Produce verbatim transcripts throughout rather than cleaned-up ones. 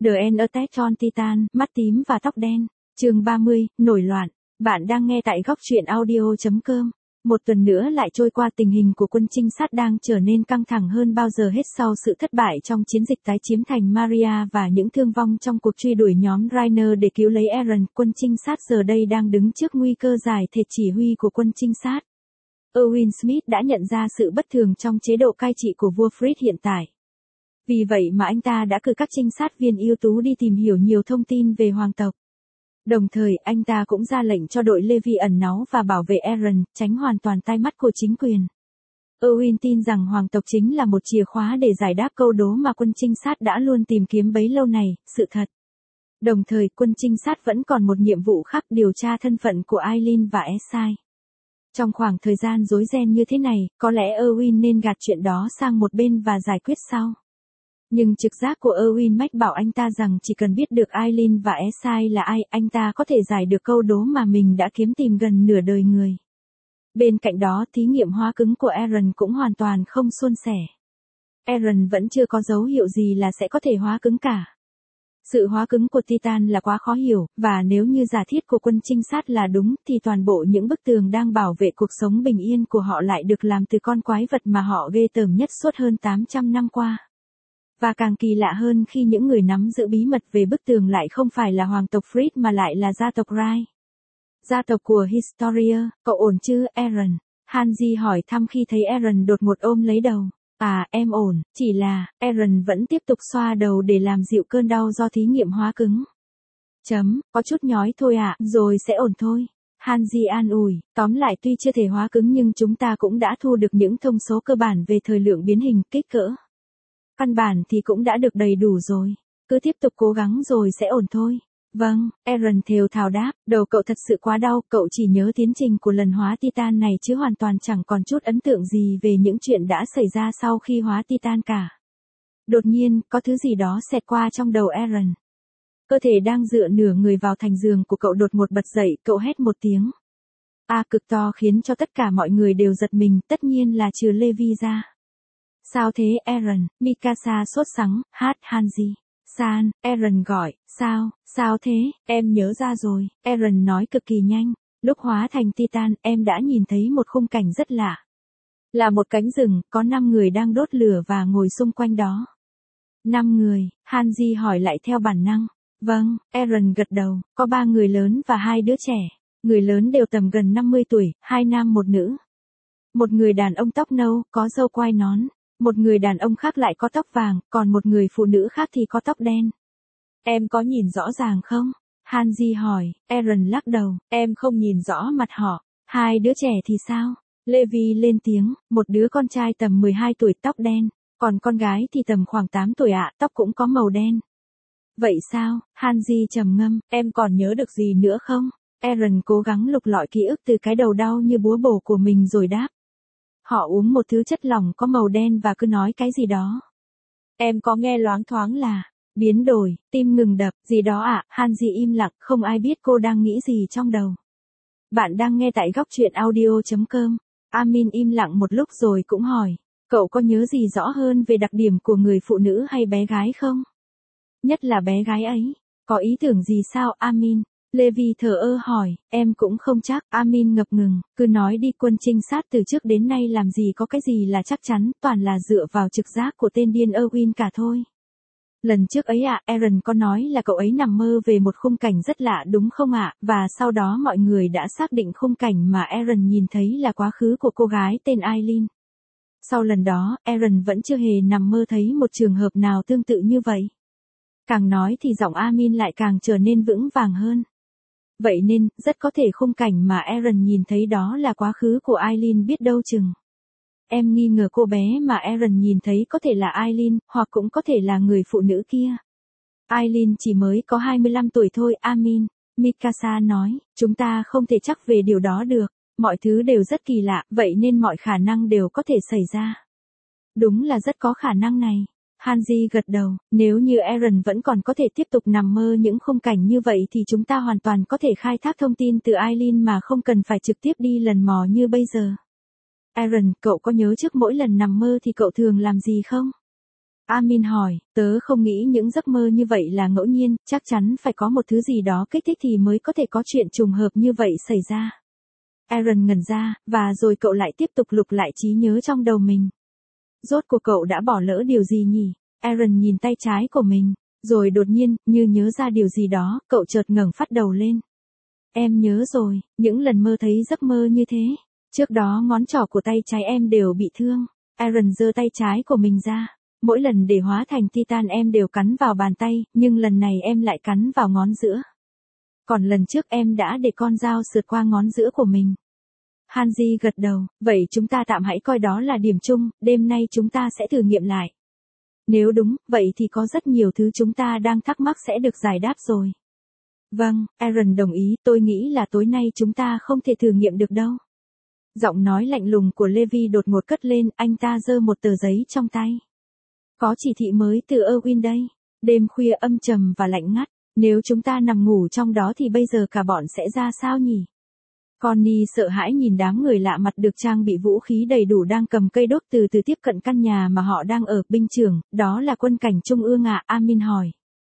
The End Attack on Titan, mắt tím và tóc đen. Chương ba mươi, nổi loạn. Bạn đang nghe tại góc truyện audio chấm com. Một tuần nữa lại trôi qua, tình hình của quân trinh sát đang trở nên căng thẳng hơn bao giờ hết sau sự thất bại trong chiến dịch tái chiếm thành Maria và những thương vong trong cuộc truy đuổi nhóm Rainer để cứu lấy Eren. Quân trinh sát giờ đây đang đứng trước nguy cơ giải thể chỉ huy của quân trinh sát. Erwin Smith đã nhận ra sự bất thường trong chế độ cai trị của vua Fritz hiện tại. Vì vậy mà anh ta đã cử các trinh sát viên ưu tú đi tìm hiểu nhiều thông tin về hoàng tộc. Đồng thời, anh ta cũng ra lệnh cho đội Levi ẩn náu và bảo vệ Eren, tránh hoàn toàn tai mắt của chính quyền. Erwin tin rằng hoàng tộc chính là một chìa khóa để giải đáp câu đố mà quân trinh sát đã luôn tìm kiếm bấy lâu này, sự thật. Đồng thời, quân trinh sát vẫn còn một nhiệm vụ khác, điều tra thân phận của Eileen và Esai. Trong khoảng thời gian rối ren như thế này, có lẽ Erwin nên gạt chuyện đó sang một bên và giải quyết sau. Nhưng trực giác của Erwin mách bảo anh ta rằng chỉ cần biết được Eileen và Esai là ai, anh ta có thể giải được câu đố mà mình đã kiếm tìm gần nửa đời người. Bên cạnh đó, thí nghiệm hóa cứng của Eren cũng hoàn toàn không suôn sẻ. Eren vẫn chưa có dấu hiệu gì là sẽ có thể hóa cứng cả. Sự hóa cứng của Titan là quá khó hiểu, và nếu như giả thiết của quân trinh sát là đúng, thì toàn bộ những bức tường đang bảo vệ cuộc sống bình yên của họ lại được làm từ con quái vật mà họ ghê tởm nhất suốt hơn tám trăm năm qua. Và càng kỳ lạ hơn khi những người nắm giữ bí mật về bức tường lại không phải là hoàng tộc Fritz mà lại là gia tộc Rai. Gia tộc của Historia. Cậu ổn chứ, Eren? Hanji hỏi thăm khi thấy Eren đột ngột ôm lấy đầu. À, em ổn, chỉ là, Eren vẫn tiếp tục xoa đầu để làm dịu cơn đau do thí nghiệm hóa cứng. Chấm, có chút nhói thôi ạ, à, rồi sẽ ổn thôi. Hanji an ủi, tóm lại tuy chưa thể hóa cứng nhưng chúng ta cũng đã thu được những thông số cơ bản về thời lượng biến hình, kích cỡ. Căn bản thì cũng đã được đầy đủ rồi. Cứ tiếp tục cố gắng rồi sẽ ổn thôi. Vâng, Eren thều thào đáp, đầu cậu thật sự quá đau, cậu chỉ nhớ tiến trình của lần hóa Titan này chứ hoàn toàn chẳng còn chút ấn tượng gì về những chuyện đã xảy ra sau khi hóa Titan cả. Đột nhiên, có thứ gì đó xẹt qua trong đầu Eren. Cơ thể đang dựa nửa người vào thành giường của cậu đột ngột bật dậy, cậu hét một tiếng. A cực to khiến cho tất cả mọi người đều giật mình, tất nhiên là trừ Levi ra. Sao thế Eren? Mikasa sốt sắng, hát Hanji. San, Eren gọi, sao, sao thế, em nhớ ra rồi, Eren nói cực kỳ nhanh. Lúc hóa thành Titan, em đã nhìn thấy một khung cảnh rất lạ. Là một cánh rừng, có năm người đang đốt lửa và ngồi xung quanh đó. Năm người, Hanji hỏi lại theo bản năng. Vâng, Eren gật đầu, có ba người lớn và hai đứa trẻ. Người lớn đều tầm gần năm mươi tuổi, hai nam một nữ. Một người đàn ông tóc nâu, có râu quai nón. Một người đàn ông khác lại có tóc vàng, còn một người phụ nữ khác thì có tóc đen. Em có nhìn rõ ràng không? Hanji hỏi. Eren lắc đầu, em không nhìn rõ mặt họ. Hai đứa trẻ thì sao? Levi lên tiếng, một đứa con trai tầm mười hai tuổi tóc đen, còn con gái thì tầm khoảng tám tuổi ạ, tóc cũng có màu đen. Vậy sao? Hanji trầm ngâm, em còn nhớ được gì nữa không? Eren cố gắng lục lọi ký ức từ cái đầu đau như búa bổ của mình rồi đáp. Họ uống một thứ chất lỏng có màu đen và cứ nói cái gì đó. Em có nghe loáng thoáng là, biến đổi, tim ngừng đập, gì đó ạ, à? Hanji im lặng, không ai biết cô đang nghĩ gì trong đầu. Bạn đang nghe tại góc truyện audio chấm com. Amin im lặng một lúc rồi cũng hỏi, cậu có nhớ gì rõ hơn về đặc điểm của người phụ nữ hay bé gái không? Nhất là bé gái ấy, có ý tưởng gì sao Amin? Levi thờ ơ hỏi, em cũng không chắc, Amin ngập ngừng, cứ nói đi, quân trinh sát từ trước đến nay làm gì có cái gì là chắc chắn, toàn là dựa vào trực giác của tên điên Erwin cả thôi. Lần trước ấy ạ, à, Eren có nói là cậu ấy nằm mơ về một khung cảnh rất lạ đúng không ạ, à? Và sau đó mọi người đã xác định khung cảnh mà Eren nhìn thấy là quá khứ của cô gái tên Eileen. Sau lần đó, Eren vẫn chưa hề nằm mơ thấy một trường hợp nào tương tự như vậy. Càng nói thì giọng Amin lại càng trở nên vững vàng hơn. Vậy nên, rất có thể khung cảnh mà Eren nhìn thấy đó là quá khứ của Eileen biết đâu chừng. Em nghi ngờ cô bé mà Eren nhìn thấy có thể là Eileen, hoặc cũng có thể là người phụ nữ kia. Eileen chỉ mới có hai mươi lăm tuổi thôi, Amin. Mikasa nói, chúng ta không thể chắc về điều đó được, mọi thứ đều rất kỳ lạ, vậy nên mọi khả năng đều có thể xảy ra. Đúng là rất có khả năng này. Hanji gật đầu, nếu như Eren vẫn còn có thể tiếp tục nằm mơ những khung cảnh như vậy thì chúng ta hoàn toàn có thể khai thác thông tin từ Eileen mà không cần phải trực tiếp đi lần mò như bây giờ. Eren, cậu có nhớ trước mỗi lần nằm mơ thì cậu thường làm gì không? Amin hỏi, tớ không nghĩ những giấc mơ như vậy là ngẫu nhiên, chắc chắn phải có một thứ gì đó kích thích thì mới có thể có chuyện trùng hợp như vậy xảy ra. Aaron ngẩn ra, và rồi cậu lại tiếp tục lục lại trí nhớ trong đầu mình. Rốt cuộc cậu đã bỏ lỡ điều gì nhỉ? Aaron nhìn tay trái của mình, rồi đột nhiên, như nhớ ra điều gì đó, cậu chợt ngẩng phát đầu lên. Em nhớ rồi, những lần mơ thấy giấc mơ như thế. Trước đó ngón trỏ của tay trái em đều bị thương. Aaron giơ tay trái của mình ra. Mỗi lần để hóa thành Titan em đều cắn vào bàn tay, nhưng lần này em lại cắn vào ngón giữa. Còn lần trước em đã để con dao sượt qua ngón giữa của mình. Hanji gật đầu, vậy chúng ta tạm hãy coi đó là điểm chung, đêm nay chúng ta sẽ thử nghiệm lại. Nếu đúng, vậy thì có rất nhiều thứ chúng ta đang thắc mắc sẽ được giải đáp rồi. Vâng, Aaron đồng ý, tôi nghĩ là tối nay chúng ta không thể thử nghiệm được đâu. Giọng nói lạnh lùng của Levi đột ngột cất lên, anh ta giơ một tờ giấy trong tay. Có chỉ thị mới từ Erwin đây. Đêm khuya âm trầm và lạnh ngắt, nếu chúng ta nằm ngủ trong đó thì bây giờ cả bọn sẽ ra sao nhỉ? Connie sợ hãi nhìn đám người lạ mặt được trang bị vũ khí đầy đủ đang cầm cây đốt từ từ tiếp cận căn nhà mà họ đang ở. Binh trưởng, đó là quân cảnh trung ương à? Amin hỏi.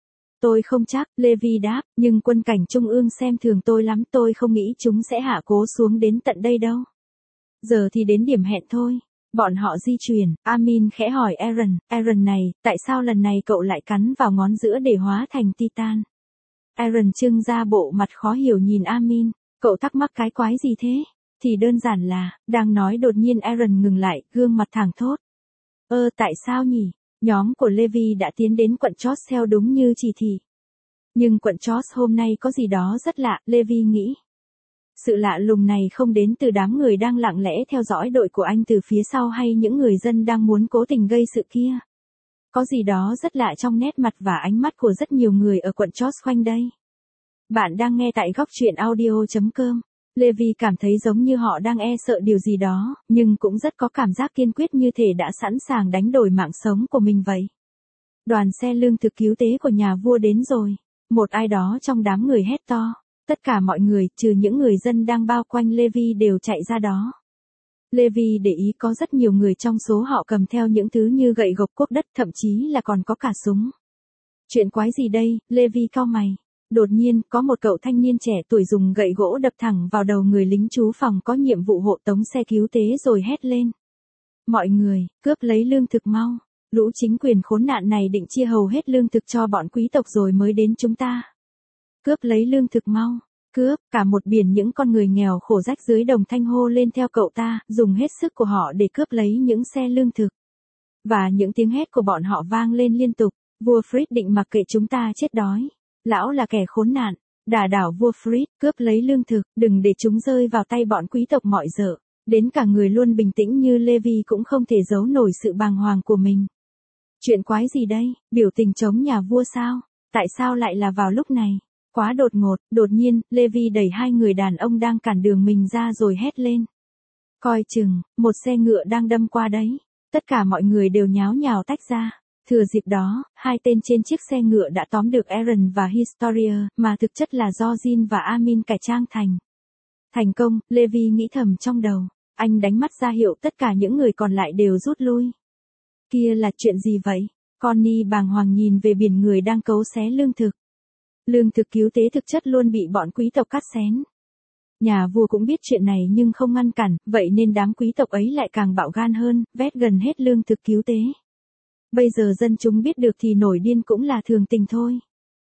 Tôi không chắc, Levi đáp, nhưng quân cảnh trung ương xem thường tôi lắm, tôi không nghĩ chúng sẽ hạ cố xuống đến tận đây đâu. Giờ thì đến điểm hẹn thôi. Bọn họ di chuyển, Amin khẽ hỏi Aaron, Aaron này, tại sao lần này cậu lại cắn vào ngón giữa để hóa thành Titan? Aaron trưng ra bộ mặt khó hiểu nhìn Amin, cậu thắc mắc cái quái gì thế? Thì đơn giản là, đang nói đột nhiên Aaron ngừng lại, gương mặt thẳng thốt. Ơ tại sao nhỉ? Nhóm của Levi đã tiến đến quận Chos theo đúng như chỉ thị. Nhưng quận Chos hôm nay có gì đó rất lạ, Levi nghĩ. Sự lạ lùng này không đến từ đám người đang lặng lẽ theo dõi đội của anh từ phía sau hay những người dân đang muốn cố tình gây sự kia. Có gì đó rất lạ trong nét mặt và ánh mắt của rất nhiều người ở quận Chos quanh đây. Bạn đang nghe tại góc truyện audio chấm com. Levi cảm thấy giống như họ đang e sợ điều gì đó, nhưng cũng rất có cảm giác kiên quyết như thể đã sẵn sàng đánh đổi mạng sống của mình vậy. Đoàn xe lương thực cứu tế của nhà vua đến rồi. Một ai đó trong đám người hét to. Tất cả mọi người, trừ những người dân đang bao quanh Levi đều chạy ra đó. Levi để ý có rất nhiều người trong số họ cầm theo những thứ như gậy gộc cuốc đất, thậm chí là còn có cả súng. Chuyện quái gì đây? Levi cau mày. Đột nhiên, có một cậu thanh niên trẻ tuổi dùng gậy gỗ đập thẳng vào đầu người lính trú phòng có nhiệm vụ hộ tống xe cứu tế rồi hét lên. Mọi người, cướp lấy lương thực mau. Lũ chính quyền khốn nạn này định chia hầu hết lương thực cho bọn quý tộc rồi mới đến chúng ta. Cướp lấy lương thực mau. Cướp, cả một biển những con người nghèo khổ rách dưới đồng thanh hô lên theo cậu ta, dùng hết sức của họ để cướp lấy những xe lương thực. Và những tiếng hét của bọn họ vang lên liên tục. Vua Fritz định mặc kệ chúng ta chết đói. Lão là kẻ khốn nạn, đả đảo vua Fritz, cướp lấy lương thực, đừng để chúng rơi vào tay bọn quý tộc mọi dở. Đến cả người luôn bình tĩnh như Levi cũng không thể giấu nổi sự bàng hoàng của mình. Chuyện quái gì đây? Biểu tình chống nhà vua sao? Tại sao lại là vào lúc này? Quá đột ngột, đột nhiên, Levi đẩy hai người đàn ông đang cản đường mình ra rồi hét lên. Coi chừng, một xe ngựa đang đâm qua đấy. Tất cả mọi người đều nháo nhào tách ra. Thừa dịp đó, hai tên trên chiếc xe ngựa đã tóm được Aaron và Historia, mà thực chất là do Jin và Amin cải trang thành. Thành công, Levi nghĩ thầm trong đầu. Anh đánh mắt ra hiệu tất cả những người còn lại đều rút lui. Kia là chuyện gì vậy? Connie bàng hoàng nhìn về biển người đang cấu xé lương thực. Lương thực cứu tế thực chất luôn bị bọn quý tộc cắt xén. Nhà vua cũng biết chuyện này nhưng không ngăn cản, vậy nên đám quý tộc ấy lại càng bạo gan hơn, vét gần hết lương thực cứu tế. Bây giờ dân chúng biết được thì nổi điên cũng là thường tình thôi.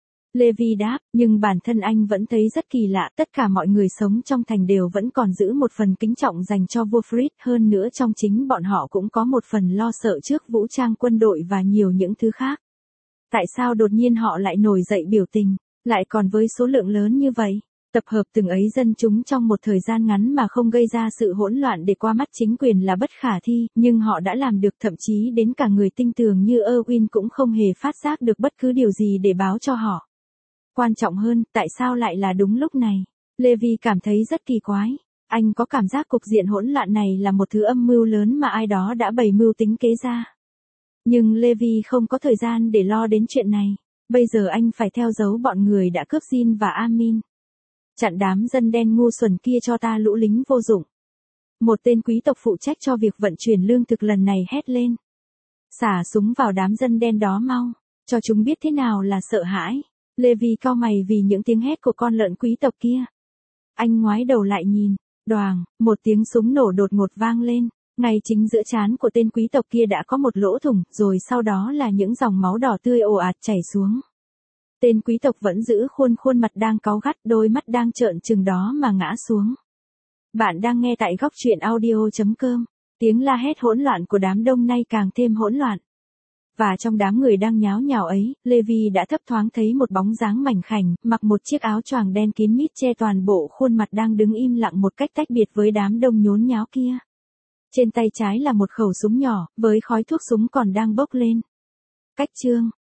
Levi đáp, nhưng bản thân anh vẫn thấy rất kỳ lạ, tất cả mọi người sống trong thành đều vẫn còn giữ một phần kính trọng dành cho vua Fritz, hơn nữa trong chính bọn họ cũng có một phần lo sợ trước vũ trang quân đội và nhiều những thứ khác. Tại sao đột nhiên họ lại nổi dậy biểu tình, lại còn với số lượng lớn như vậy? Tập hợp từng ấy dân chúng trong một thời gian ngắn mà không gây ra sự hỗn loạn để qua mắt chính quyền là bất khả thi, nhưng họ đã làm được, thậm chí đến cả người tinh tường như Erwin cũng không hề phát giác được bất cứ điều gì để báo cho họ. Quan trọng hơn, tại sao lại là đúng lúc này? Levi cảm thấy rất kỳ quái. Anh có cảm giác cục diện hỗn loạn này là một thứ âm mưu lớn mà ai đó đã bày mưu tính kế ra. Nhưng Levi không có thời gian để lo đến chuyện này. Bây giờ anh phải theo dấu bọn người đã cướp Jin và Amin. Chặn đám dân đen ngu xuẩn kia cho ta, lũ lính vô dụng. Một tên quý tộc phụ trách cho việc vận chuyển lương thực lần này hét lên. Xả súng vào đám dân đen đó mau, cho chúng biết thế nào là sợ hãi. Levi cau mày vì những tiếng hét của con lợn quý tộc kia. Anh ngoái đầu lại nhìn, đoàng, một tiếng súng nổ đột ngột vang lên. Ngay chính giữa trán của tên quý tộc kia đã có một lỗ thủng, rồi sau đó là những dòng máu đỏ tươi ồ ạt chảy xuống. Tên quý tộc vẫn giữ khuôn khuôn mặt đang cáu gắt, đôi mắt đang trợn trừng đó mà ngã xuống. Bạn đang nghe tại góc truyện audio chấm com. Tiếng la hét hỗn loạn của đám đông nay càng thêm hỗn loạn. Và trong đám người đang nháo nhào ấy, Levi đã thấp thoáng thấy một bóng dáng mảnh khảnh, mặc một chiếc áo choàng đen kín mít che toàn bộ khuôn mặt đang đứng im lặng một cách tách biệt với đám đông nhốn nháo kia. Trên tay trái là một khẩu súng nhỏ, với khói thuốc súng còn đang bốc lên. Cách chương